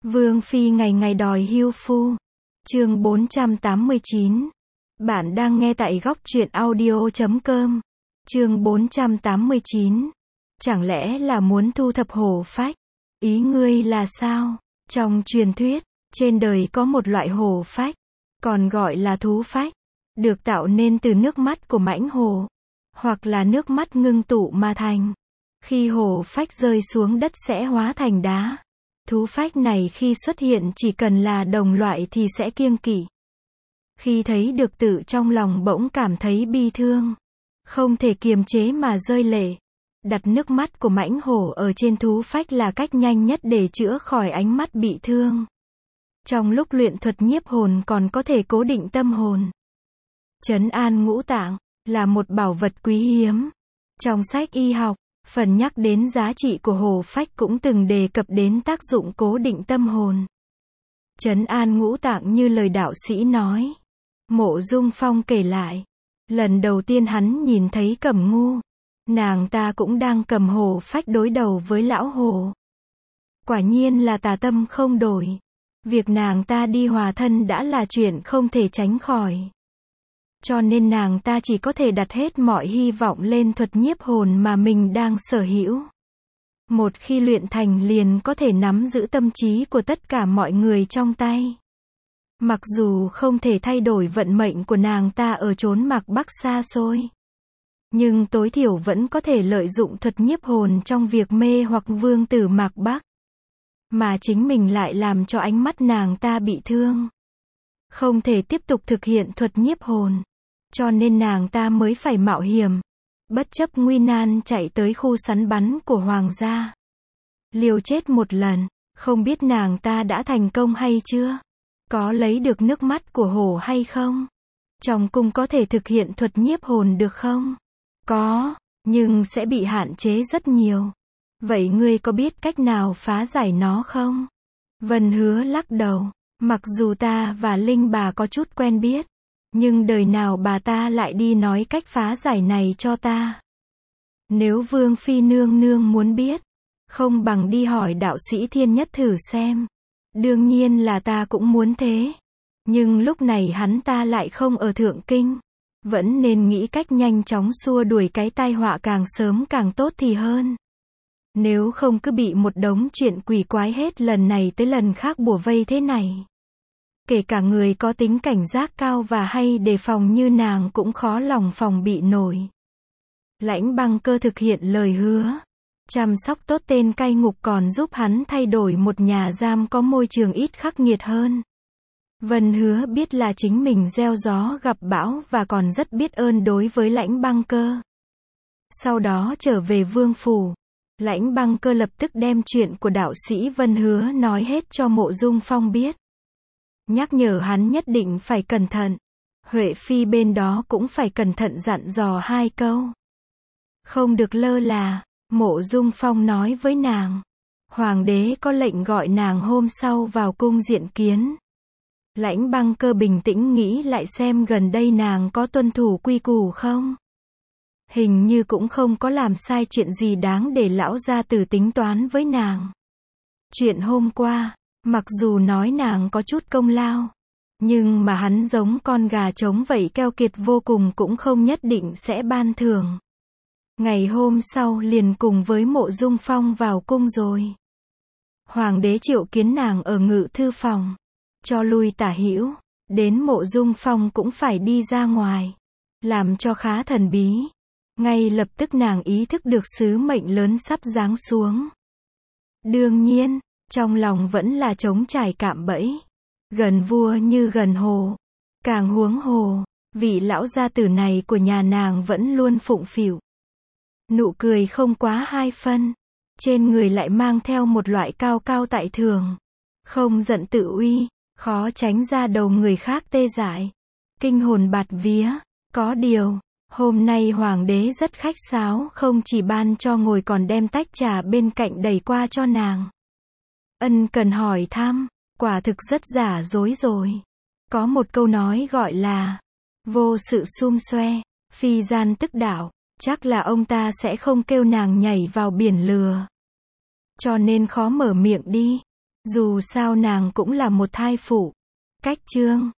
Vương phi ngày ngày đòi hưu phu. Chương 489. Bạn đang nghe tại góc truyện audio.com. Chương 489. Chẳng lẽ là muốn thu thập hổ phách? Ý ngươi là sao? Trong truyền thuyết, trên đời có một loại hổ phách, còn gọi là thú phách, được tạo nên từ nước mắt của mãnh hổ, hoặc là nước mắt ngưng tụ mà thành. Khi hổ phách rơi xuống đất sẽ hóa thành đá. Thú phách này khi xuất hiện chỉ cần là đồng loại thì sẽ kiêng kỵ. Khi thấy được tự trong lòng bỗng cảm thấy bi thương, không thể kiềm chế mà rơi lệ. Đặt nước mắt của mãnh hổ ở trên thú phách là cách nhanh nhất để chữa khỏi ánh mắt bị thương. Trong lúc luyện thuật nhiếp hồn còn có thể cố định tâm hồn. Trấn an ngũ tạng là một bảo vật quý hiếm. Trong sách y học, phần nhắc đến giá trị của hổ phách cũng từng đề cập đến tác dụng cố định tâm hồn. Trấn an ngũ tạng như lời đạo sĩ nói. Mộ Dung Phong kể lại, lần đầu tiên hắn nhìn thấy Cẩm Ngu, nàng ta cũng đang cầm hổ phách đối đầu với lão hổ. Quả nhiên là tà tâm không đổi. Việc nàng ta đi hòa thân đã là chuyện không thể tránh khỏi. Cho nên nàng ta chỉ có thể đặt hết mọi hy vọng lên thuật nhiếp hồn mà mình đang sở hữu. Một khi luyện thành liền có thể nắm giữ tâm trí của tất cả mọi người trong tay. Mặc dù không thể thay đổi vận mệnh của nàng ta ở chốn Mạc Bắc xa xôi, nhưng tối thiểu vẫn có thể lợi dụng thuật nhiếp hồn trong việc mê hoặc vương tử Mạc Bắc. Mà chính mình lại làm cho ánh mắt nàng ta bị thương. Không thể tiếp tục thực hiện thuật nhiếp hồn. Cho nên nàng ta mới phải mạo hiểm, bất chấp nguy nan chạy tới khu săn bắn của hoàng gia. Liều chết một lần, không biết nàng ta đã thành công hay chưa? Có lấy được nước mắt của hổ hay không? Trong cung có thể thực hiện thuật nhiếp hồn được không? Có, nhưng sẽ bị hạn chế rất nhiều. Vậy ngươi có biết cách nào phá giải nó không? Vân Hứa lắc đầu. Mặc dù ta và Linh bà có chút quen biết, nhưng đời nào bà ta lại đi nói cách phá giải này cho ta. Nếu Vương Phi nương nương muốn biết, không bằng đi hỏi đạo sĩ Thiên Nhất thử xem. Đương nhiên là ta cũng muốn thế. Nhưng lúc này hắn ta lại không ở Thượng Kinh. Vẫn nên nghĩ cách nhanh chóng xua đuổi cái tai họa càng sớm càng tốt thì hơn. Nếu không cứ bị một đống chuyện quỷ quái hết lần này tới lần khác bủa vây thế này. Kể cả người có tính cảnh giác cao và hay đề phòng như nàng cũng khó lòng phòng bị nổi. Lãnh Băng Cơ thực hiện lời hứa. Chăm sóc tốt tên cai ngục còn giúp hắn thay đổi một nhà giam có môi trường ít khắc nghiệt hơn. Vân Hứa biết là chính mình gieo gió gặp bão và còn rất biết ơn đối với Lãnh Băng Cơ. Sau đó trở về vương phủ. Lãnh Băng Cơ lập tức đem chuyện của đạo sĩ Vân Hứa nói hết cho Mộ Dung Phong biết. Nhắc nhở hắn nhất định phải cẩn thận. Huệ Phi bên đó cũng phải cẩn thận dặn dò 2 câu. Không được lơ là, Mộ Dung Phong nói với nàng. Hoàng đế có lệnh gọi nàng hôm sau vào cung diện kiến. Lãnh Băng Cơ bình tĩnh nghĩ lại xem gần đây nàng có tuân thủ quy củ không. Hình như cũng không có làm sai chuyện gì đáng để lão gia tử tính toán với nàng. Chuyện hôm qua, mặc dù nói nàng có chút công lao, nhưng mà hắn giống con gà trống vậy keo kiệt vô cùng cũng không nhất định sẽ ban thưởng. Ngày hôm sau liền cùng với Mộ Dung Phong vào cung rồi. Hoàng đế triệu kiến nàng ở ngự thư phòng, cho lui tả hữu, đến Mộ Dung Phong cũng phải đi ra ngoài, làm cho khá thần bí. Ngay lập tức nàng ý thức được sứ mệnh lớn sắp giáng xuống. Đương nhiên, trong lòng vẫn là trống trải cạm bẫy. Gần vua như gần hồ. Càng huống hồ, vị lão gia tử này của nhà nàng vẫn luôn phụng phịu. Nụ cười không quá 2 phân. Trên người lại mang theo một loại cao cao tại thường. Không giận tự uy, khó tránh ra đầu người khác tê dại. Kinh hồn bạt vía. Có điều, hôm nay hoàng đế rất khách sáo, không chỉ ban cho ngồi còn đem tách trà bên cạnh đẩy qua cho nàng. Ân cần hỏi thăm, quả thực rất giả dối rồi. Có một câu nói gọi là vô sự xum xoe, phi gian tức đạo. Chắc là ông ta sẽ không kêu nàng nhảy vào biển lừa. Cho nên khó mở miệng đi. Dù sao nàng cũng là một thai phụ. Cách chương